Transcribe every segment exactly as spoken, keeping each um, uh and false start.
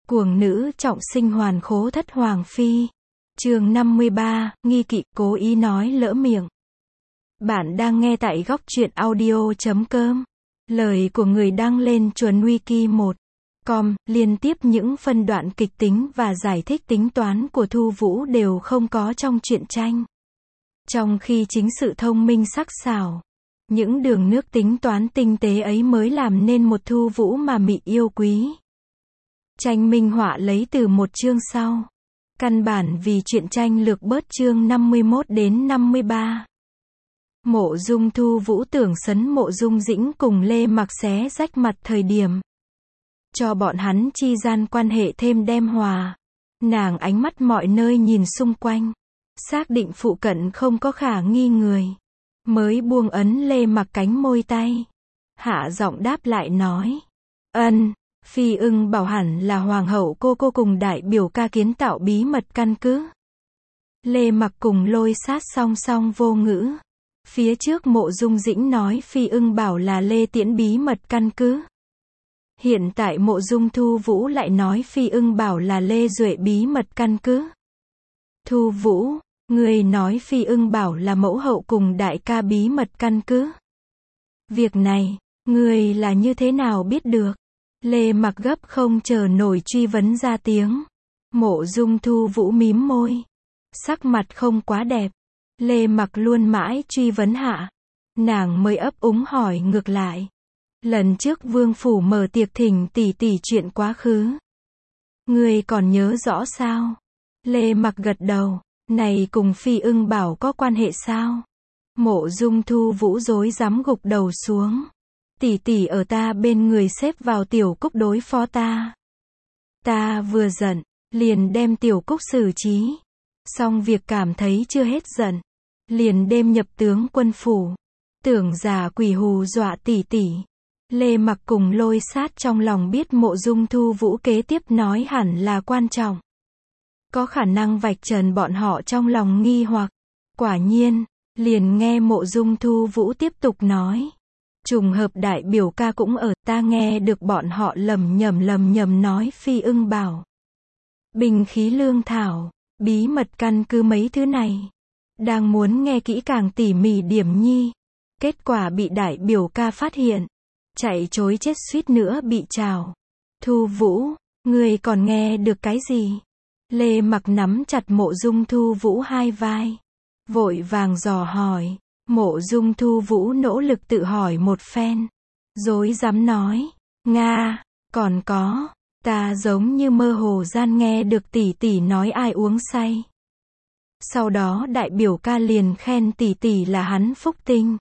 Cuồng nữ trọng sinh hoàn khố thất hoàng phi. Chương năm mươi ba, nghi kỵ, cố ý nói lỡ miệng. Bạn đang nghe tại góc truyện audio chấm com. Lời của người đăng lên chuẩn wiki một chấm com, liên tiếp những phân đoạn kịch tính và giải thích tính toán của Thu Vũ đều không có trong truyện tranh. Trong khi chính sự thông minh sắc sảo, những đường nước tính toán tinh tế ấy mới làm nên một Thu Vũ mà mị yêu quý. Tranh minh họa lấy từ một chương sau. Căn bản vì truyện tranh lược bớt chương năm mươi mốt đến năm mươi ba. Mộ Dung Thu Vũ tưởng sấn Mộ Dung Dĩnh cùng Lê Mặc xé rách mặt thời điểm cho bọn hắn chi gian quan hệ thêm đem hòa. Nàng ánh mắt mọi nơi nhìn xung quanh, xác định phụ cận không có khả nghi người, mới buông ấn Lê Mặc cánh môi tay, hạ giọng đáp lại nói: Ân, Phi Ưng bảo hẳn là hoàng hậu cô cô cùng đại biểu ca kiến tạo bí mật căn cứ. Lê Mặc cùng Lôi Sát song song vô ngữ. Phía trước Mộ Dung Dĩnh nói Phi Ưng bảo là Lê Tiễn bí mật căn cứ. Hiện tại Mộ Dung Thu Vũ lại nói Phi Ưng bảo là Lê Duệ bí mật căn cứ. Thu Vũ, người nói Phi Ưng bảo là mẫu hậu cùng đại ca bí mật căn cứ. Việc này, người là như thế nào biết được? Lê Mặc gấp không chờ nổi truy vấn ra tiếng. Mộ Dung Thu Vũ mím môi, sắc mặt không quá đẹp. Lê Mặc luôn mãi truy vấn hạ, nàng mới ấp úng hỏi ngược lại. Lần trước vương phủ mở tiệc thỉnh tỷ tỷ chuyện quá khứ, ngươi còn nhớ rõ sao? Lê Mặc gật đầu. Này cùng Phi Ưng bảo có quan hệ sao? Mộ Dung Thu Vũ rối rắm gục đầu xuống. Tỷ tỷ ở ta bên người xếp vào Tiểu Cúc đối phó ta. Ta vừa giận, liền đem Tiểu Cúc xử trí. Xong việc cảm thấy chưa hết giận, liền đêm nhập tướng quân phủ, tưởng giả quỷ hù dọa tỷ tỷ. Lê Mặc cùng Lôi Sát trong lòng biết Mộ Dung Thu Vũ kế tiếp nói hẳn là quan trọng, có khả năng vạch trần bọn họ trong lòng nghi hoặc. Quả nhiên, liền nghe Mộ Dung Thu Vũ tiếp tục nói. Trùng hợp đại biểu ca cũng ở, ta nghe được bọn họ lầm nhầm lầm nhầm nói Phi Ưng bảo bình khí lương thảo, bí mật căn cứ mấy thứ này. Đang muốn nghe kỹ càng tỉ mỉ điểm nhi, kết quả bị đại biểu ca phát hiện, chạy chối chết suýt nữa bị trào. Thu Vũ, người còn nghe được cái gì? Lê Mặc nắm chặt Mộ Dung Thu Vũ hai vai, vội vàng dò hỏi. Mộ Dung Thu Vũ nỗ lực tự hỏi một phen, rối rắm nói: Nga, còn có, ta giống như mơ hồ gian nghe được tỷ tỷ nói ai uống say. Sau đó đại biểu ca liền khen tỷ tỷ là hắn phúc tinh.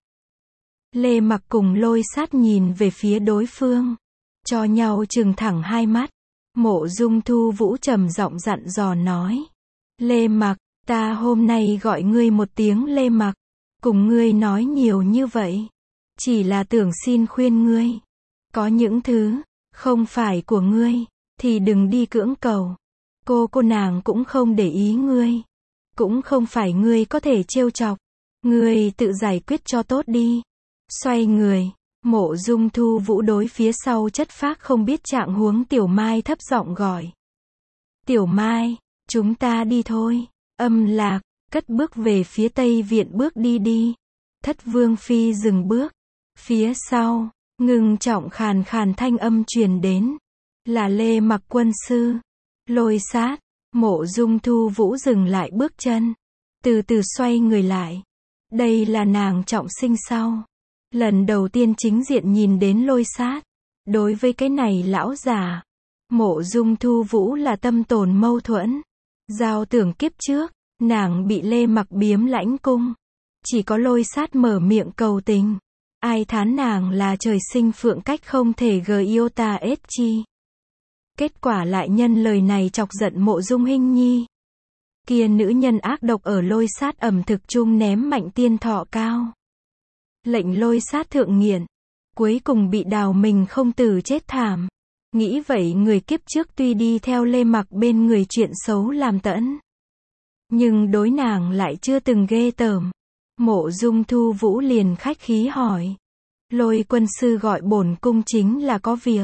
Lê Mặc cùng Lôi Sát nhìn về phía đối phương, cho nhau trừng thẳng hai mắt. Mộ Dung Thu Vũ trầm giọng dặn dò nói: Lê Mặc, ta hôm nay gọi ngươi một tiếng Lê Mặc, cùng ngươi nói nhiều như vậy, chỉ là tưởng xin khuyên ngươi, có những thứ không phải của ngươi thì đừng đi cưỡng cầu. Cô cô nàng cũng không để ý ngươi, cũng không phải ngươi có thể trêu chọc, ngươi tự giải quyết cho tốt đi. Xoay người, Mộ Dung Thu Vũ đối phía sau chất phác không biết trạng huống Tiểu Mai thấp giọng gọi: Tiểu Mai, chúng ta đi thôi. Âm Lạc cất bước về phía Tây viện bước đi đi. Thất Vương Phi dừng bước. Phía sau, ngưng trọng khàn khàn thanh âm truyền đến. Là Lê Mặc quân sư. Lôi Sát. Mộ Dung Thu Vũ dừng lại bước chân, từ từ xoay người lại. Đây là nàng trọng sinh sau lần đầu tiên chính diện nhìn đến Lôi Sát. Đối với cái này lão già, Mộ Dung Thu Vũ là tâm tồn mâu thuẫn. Giao tưởng kiếp trước, nàng bị Lê Mặc biếm lãnh cung, chỉ có Lôi Sát mở miệng cầu tình, ai thán nàng là trời sinh phượng cách không thể gờ yêu ta ết chi. Kết quả lại nhân lời này chọc giận Mộ Dung Hinh Nhi. Kia nữ nhân ác độc ở Lôi Sát ẩm thực chung ném mạnh tiên thọ cao, lệnh Lôi Sát thượng nghiện, cuối cùng bị đào mình không tử chết thảm. Nghĩ vậy người kiếp trước tuy đi theo Lê Mặc bên người chuyện xấu làm tẫn, nhưng đối nàng lại chưa từng ghê tởm. Mộ Dung Thu Vũ liền khách khí hỏi: Lôi quân sư gọi bổn cung chính là có việc.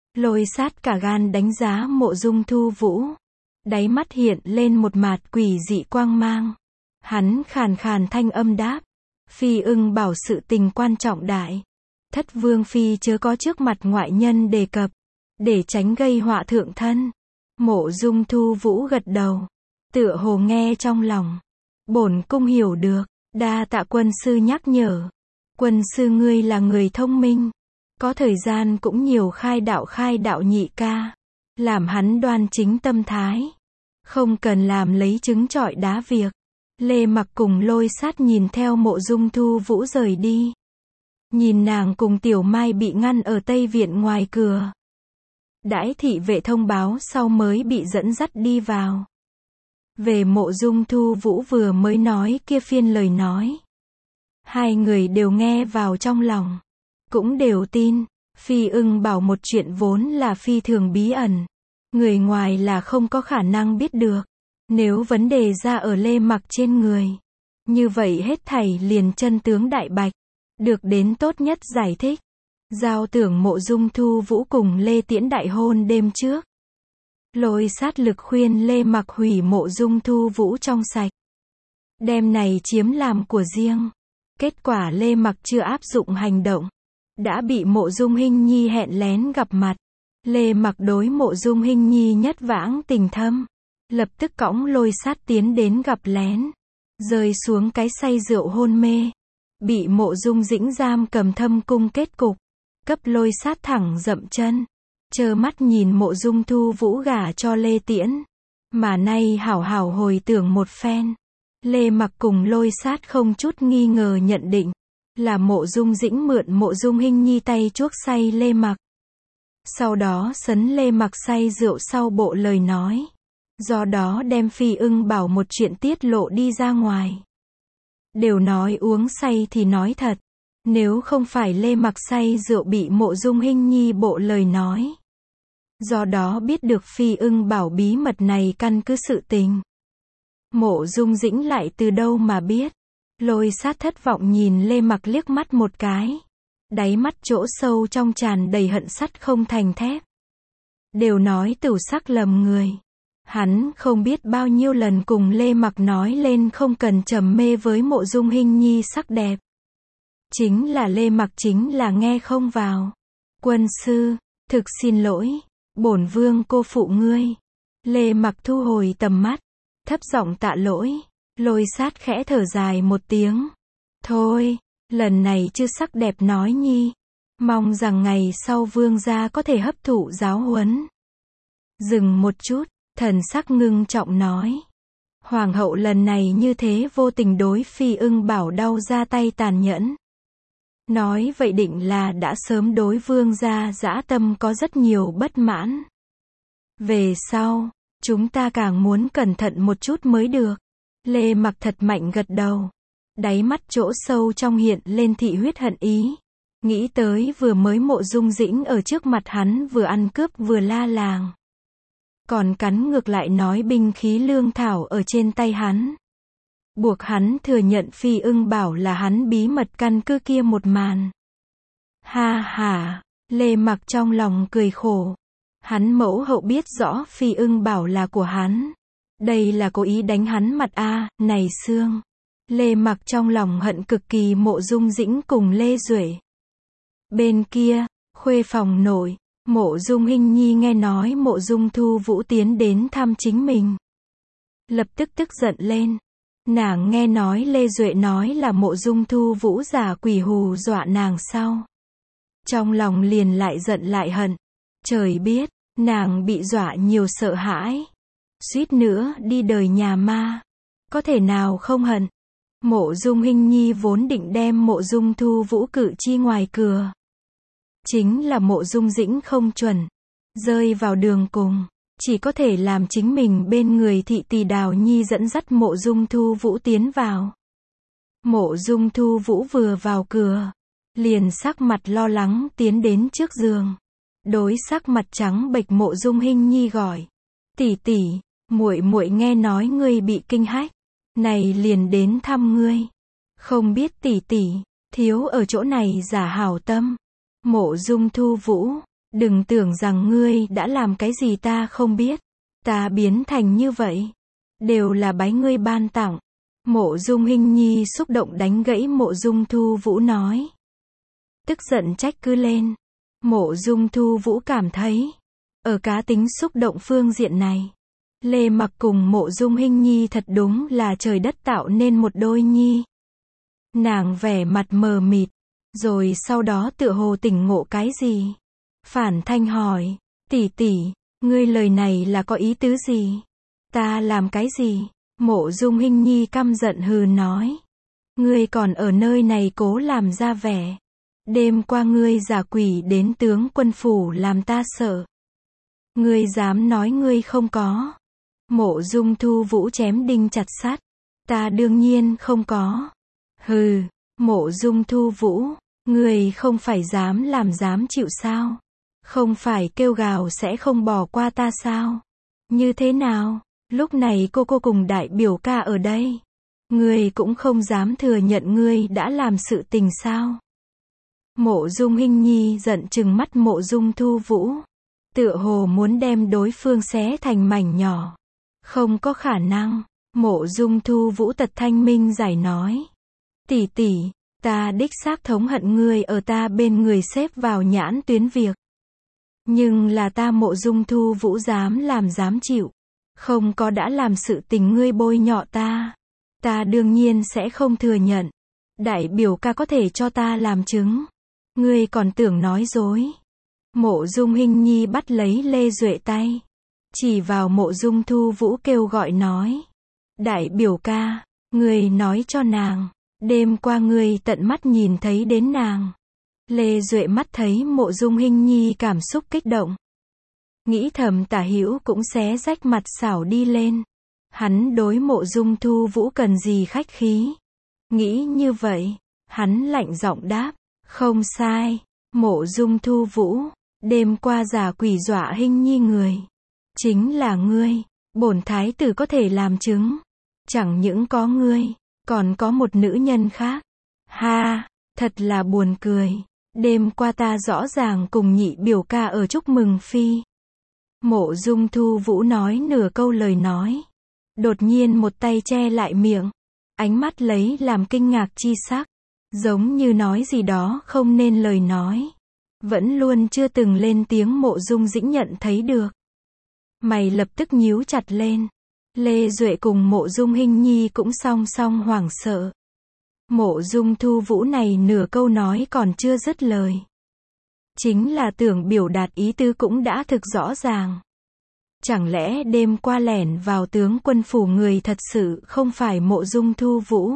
Lôi sát cả gan đánh giá Mộ Dung Thu Vũ. Đáy mắt hiện lên một mạt quỷ dị quang mang. Hắn khàn khàn thanh âm đáp. Phi ưng bảo sự tình quan trọng đại. Thất vương phi chớ có trước mặt ngoại nhân đề cập. Để tránh gây họa thượng thân. Mộ Dung Thu Vũ gật đầu. Tựa hồ nghe trong lòng. Bổn cung hiểu được. Đa tạ quân sư nhắc nhở. Quân sư ngươi là người thông minh. Có thời gian cũng nhiều khai đạo khai đạo nhị ca. Làm hắn đoan chính tâm thái. Không cần làm lấy trứng trọi đá việc. Lê Mặc cùng Lôi Sát nhìn theo Mộ Dung Thu Vũ rời đi. Nhìn nàng cùng Tiểu Mai bị ngăn ở Tây Viện ngoài cửa. Đãi thị vệ thông báo sau mới bị dẫn dắt đi vào. Về Mộ Dung Thu Vũ vừa mới nói kia phiên lời nói. Hai người đều nghe vào trong lòng. Cũng đều tin. Phi ưng bảo một chuyện vốn là phi thường bí ẩn. Người ngoài là không có khả năng biết được. Nếu vấn đề ra ở Lê Mặc trên người. Như vậy hết thảy liền chân tướng đại bạch. Được đến tốt nhất giải thích. Giao tưởng Mộ Dung Thu Vũ cùng Lê Tiễn đại hôn đêm trước. Lôi sát lực khuyên Lê Mặc hủy Mộ Dung Thu Vũ trong sạch. Đêm này chiếm làm của riêng. Kết quả Lê Mặc chưa áp dụng hành động. Đã bị Mộ Dung Hinh Nhi hẹn lén gặp mặt. Lê Mặc đối Mộ Dung Hinh Nhi nhất vãng tình thâm. Lập tức cõng Lôi sát tiến đến gặp lén. Rơi xuống cái say rượu hôn mê. Bị Mộ Dung Dĩnh giam cầm thâm cung kết cục. Cấp Lôi sát thẳng dậm chân. Trơ mắt nhìn Mộ Dung Thu Vũ gả cho Lê Tiễn. Mà nay hảo hảo hồi tưởng một phen. Lê Mặc cùng Lôi sát không chút nghi ngờ nhận định. Là Mộ Dung Dĩnh mượn Mộ Dung Hinh Nhi tay chuốc say Lê Mặc. Sau đó sấn Lê Mặc say rượu sau bộ lời nói. Do đó đem Phi ưng bảo một chuyện tiết lộ đi ra ngoài. Đều nói uống say thì nói thật. Nếu không phải Lê Mặc say rượu bị Mộ Dung Hinh Nhi bộ lời nói. Do đó biết được Phi ưng bảo bí mật này căn cứ sự tình. Mộ Dung Dĩnh lại từ đâu mà biết. Lôi sát thất vọng nhìn Lê Mặc liếc mắt một cái. Đáy mắt chỗ sâu trong tràn đầy hận sắt không thành thép. Đều nói tửu sắc lầm người. Hắn không biết bao nhiêu lần cùng Lê Mặc nói lên không cần trầm mê với Mộ Dung Hinh Nhi sắc đẹp. Chính là Lê Mặc chính là nghe không vào. Quân sư, thực xin lỗi. Bổn vương cô phụ ngươi. Lê Mặc thu hồi tầm mắt. Thấp giọng tạ lỗi. Lôi sát khẽ thở dài một tiếng. Thôi, lần này chưa sắc đẹp nói nhi. Mong rằng ngày sau vương gia có thể hấp thụ giáo huấn. Dừng một chút, thần sắc ngưng trọng nói. Hoàng hậu lần này như thế vô tình đối Phi ưng bảo đau ra tay tàn nhẫn. Nói vậy định là đã sớm đối vương gia dã tâm có rất nhiều bất mãn. Về sau, chúng ta càng muốn cẩn thận một chút mới được. Lê Mặc thật mạnh gật đầu. Đáy mắt chỗ sâu trong hiện lên thị huyết hận ý. Nghĩ tới vừa mới Mộ Dung Dĩnh ở trước mặt hắn vừa ăn cướp vừa la làng. Còn cắn ngược lại nói binh khí lương thảo ở trên tay hắn. Buộc hắn thừa nhận Phi ưng bảo là hắn bí mật căn cứ kia một màn. Ha ha, Lê Mặc trong lòng cười khổ. Hắn mẫu hậu biết rõ Phi ưng bảo là của hắn. Đây là cố ý đánh hắn mặt a, à, này xương. Lê Mặc trong lòng hận cực kỳ Mộ Dung Dĩnh cùng Lê Duệ. Bên kia, khuê phòng nội, Mộ Dung Hinh Nhi nghe nói Mộ Dung Thu Vũ tiến đến thăm chính mình. Lập tức tức giận lên. Nàng nghe nói Lê Duệ nói là Mộ Dung Thu Vũ giả quỷ hù dọa nàng sau. Trong lòng liền lại giận lại hận. Trời biết, nàng bị dọa nhiều sợ hãi. Suýt nữa đi đời nhà ma. Có thể nào không hận. Mộ Dung Hinh Nhi vốn định đem Mộ Dung Thu Vũ cử chi ngoài cửa. Chính là Mộ Dung Dĩnh không chuẩn. Rơi vào đường cùng. Chỉ có thể làm chính mình bên người thị tỳ Đào Nhi dẫn dắt Mộ Dung Thu Vũ tiến vào. Mộ Dung Thu Vũ vừa vào cửa. Liền sắc mặt lo lắng tiến đến trước giường. Đối sắc mặt trắng bệch Mộ Dung Hinh Nhi gọi. Tỷ tỷ, muội muội nghe nói ngươi bị kinh hách. Này liền đến thăm ngươi. Không biết tỷ tỷ, thiếu ở chỗ này giả hảo tâm. Mộ Dung Thu Vũ, Đừng tưởng rằng ngươi đã làm cái gì ta không biết. Ta biến thành như vậy, đều là bái ngươi ban tặng. Mộ Dung Hinh Nhi xúc động đánh gãy Mộ Dung Thu Vũ nói. Tức giận trách cứ lên. Mộ Dung Thu Vũ cảm thấy, ở cá tính xúc động phương diện này, Lê Mặc cùng Mộ Dung Hinh Nhi thật đúng là trời đất tạo nên một đôi nhi. Nàng vẻ mặt mờ mịt, rồi sau đó tựa hồ tỉnh ngộ cái gì. Phản thanh hỏi, tỷ tỷ, ngươi lời này là có ý tứ gì? Ta làm cái gì? Mộ Dung Hinh Nhi căm giận hừ nói. Ngươi còn ở nơi này cố làm ra vẻ. Đêm qua ngươi giả quỷ đến tướng quân phủ làm ta sợ. Ngươi dám nói ngươi không có. Mộ Dung Thu Vũ chém đinh chặt sắt. Ta đương nhiên không có. Hừ, Mộ Dung Thu Vũ, ngươi không phải dám làm dám chịu sao? Không phải kêu gào sẽ không bỏ qua ta sao? Như thế nào? Lúc này cô cô cùng đại biểu ca ở đây. Ngươi cũng không dám thừa nhận ngươi đã làm sự tình sao? Mộ Dung Hinh Nhi giận trừng mắt Mộ Dung Thu Vũ. Tựa hồ muốn đem đối phương xé thành mảnh nhỏ. Không có khả năng. Mộ Dung Thu Vũ tật thanh minh giải nói. Tỷ tỷ, ta đích xác thống hận ngươi ở ta bên người xếp vào nhãn tuyến việc. Nhưng là ta Mộ Dung Thu Vũ dám làm dám chịu. Không có đã làm sự tình ngươi bôi nhọ ta. Ta đương nhiên sẽ không thừa nhận. Đại biểu ca có thể cho ta làm chứng. Ngươi còn tưởng nói dối. Mộ Dung Hinh Nhi bắt lấy Lê Duệ tay. Chỉ vào Mộ Dung Thu Vũ kêu gọi nói. Đại biểu ca, ngươi nói cho nàng. Đêm qua ngươi tận mắt nhìn thấy đến nàng. Lê Duệ mắt thấy Mộ Dung Hinh Nhi cảm xúc kích động. Nghĩ thầm Tả Hữu cũng xé rách mặt xảo đi lên. Hắn đối Mộ Dung Thu Vũ cần gì khách khí. Nghĩ như vậy, hắn lạnh giọng đáp. Không sai, Mộ Dung Thu Vũ, đêm qua giả quỷ dọa Hinh Nhi người. Chính là ngươi, bổn thái tử có thể làm chứng. Chẳng những có ngươi, còn có một nữ nhân khác. Ha, thật là buồn cười. Đêm qua ta rõ ràng cùng nhị biểu ca ở chúc mừng phi. Mộ Dung Thu Vũ nói nửa câu lời nói. Đột nhiên một tay che lại miệng. Ánh mắt lấy làm kinh ngạc chi sắc. Giống như nói gì đó không nên lời nói. Vẫn luôn chưa từng lên tiếng Mộ Dung Dĩnh nhận thấy được. Mày lập tức nhíu chặt lên. Lê Duệ cùng Mộ Dung Hinh Nhi cũng song song hoảng sợ. Mộ Dung Thu Vũ này nửa câu nói còn chưa dứt lời. Chính là tưởng biểu đạt ý tứ cũng đã thực rõ ràng. Chẳng lẽ đêm qua lẻn vào tướng quân phủ người thật sự không phải Mộ Dung Thu Vũ?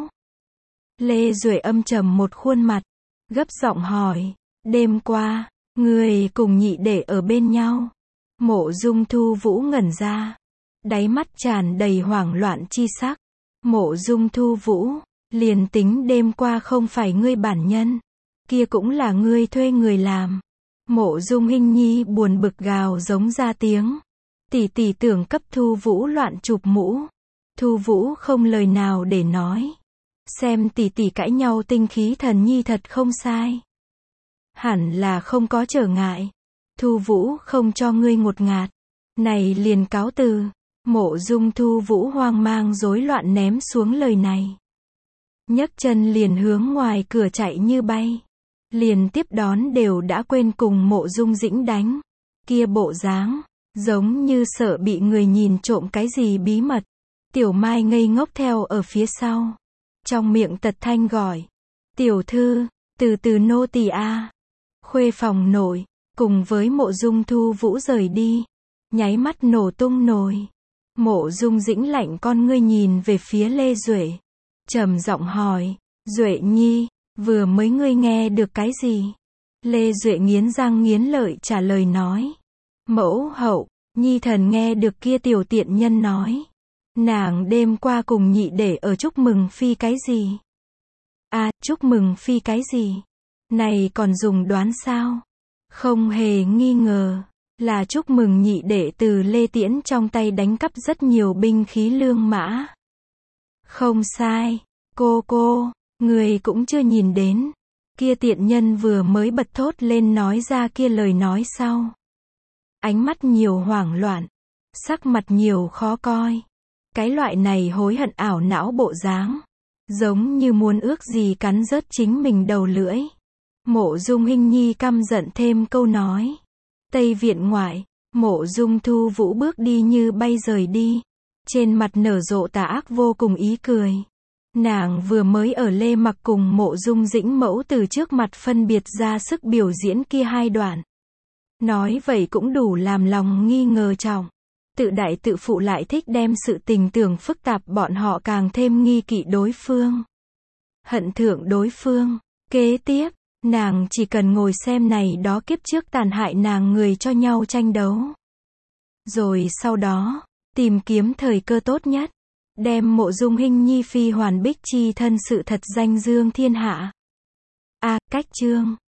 Lê Duệ âm trầm một khuôn mặt, gấp giọng hỏi, đêm qua, người cùng nhị đệ ở bên nhau. Mộ Dung Thu Vũ ngẩn ra, đáy mắt tràn đầy hoảng loạn chi sắc. Mộ Dung Thu Vũ, liền tính đêm qua không phải ngươi bản nhân, kia cũng là ngươi thuê người làm. Mộ Dung Hinh Nhi buồn bực gào giống ra tiếng. Tỷ tỷ tưởng cấp Thu Vũ loạn chụp mũ. Thu Vũ không lời nào để nói. Xem tỷ tỷ cãi nhau tinh khí thần nhi thật không sai. Hẳn là không có trở ngại. Thu Vũ không cho ngươi ngột ngạt. Này liền cáo từ. Mộ Dung Thu Vũ hoang mang rối loạn ném xuống lời này. Nhấc chân liền hướng ngoài cửa chạy như bay. Liền tiếp đón đều đã quên cùng Mộ Dung Dĩnh đánh. Kia bộ dáng, giống như sợ bị người nhìn trộm cái gì bí mật. Tiểu Mai ngây ngốc theo ở phía sau. Trong miệng tật thanh gọi. Tiểu thư, từ từ nô tỳ a. Khuê phòng nổi, cùng với Mộ Dung Thu Vũ rời đi. Nháy mắt nổ tung nồi. Mộ Dung Dĩnh lạnh con ngươi nhìn về phía Lê Duệ. Trầm giọng hỏi, Duệ nhi, vừa mới ngươi nghe được cái gì? Lê Duệ nghiến răng nghiến lợi trả lời nói. Mẫu hậu, nhi thần nghe được kia tiểu tiện nhân nói. Nàng đêm qua cùng nhị để ở chúc mừng phi cái gì? À, chúc mừng phi cái gì? Này còn dùng đoán sao? Không hề nghi ngờ, là chúc mừng nhị đệ từ Lê Tiễn trong tay đánh cắp rất nhiều binh khí lương mã. Không sai, cô cô, người cũng chưa nhìn đến. Kia tiện nhân vừa mới bật thốt lên nói ra kia lời nói sau. Ánh mắt nhiều hoảng loạn, sắc mặt nhiều khó coi. Cái loại này hối hận ảo não bộ dáng, giống như muốn ước gì cắn rớt chính mình đầu lưỡi. Mộ Dung Hinh Nhi căm giận thêm câu nói. Tây viện ngoại, Mộ Dung Thu Vũ bước đi như bay rời đi. Trên mặt nở rộ tà ác vô cùng ý cười. Nàng vừa mới ở Lê Mặc cùng Mộ Dung Dĩnh Mẫu từ trước mặt phân biệt ra sức biểu diễn kia hai đoạn. Nói vậy cũng đủ làm lòng nghi ngờ trọng. Tự đại tự phụ lại thích đem sự tình tưởng phức tạp, bọn họ càng thêm nghi kỵ đối phương. Hận thượng đối phương. Kế tiếp, nàng chỉ cần ngồi xem này đó kiếp trước tàn hại nàng người cho nhau tranh đấu. Rồi sau đó, tìm kiếm thời cơ tốt nhất, đem Mộ Dung Hinh Nhi phi hoàn bích chi thân sự thật danh dương thiên hạ. A, cách chương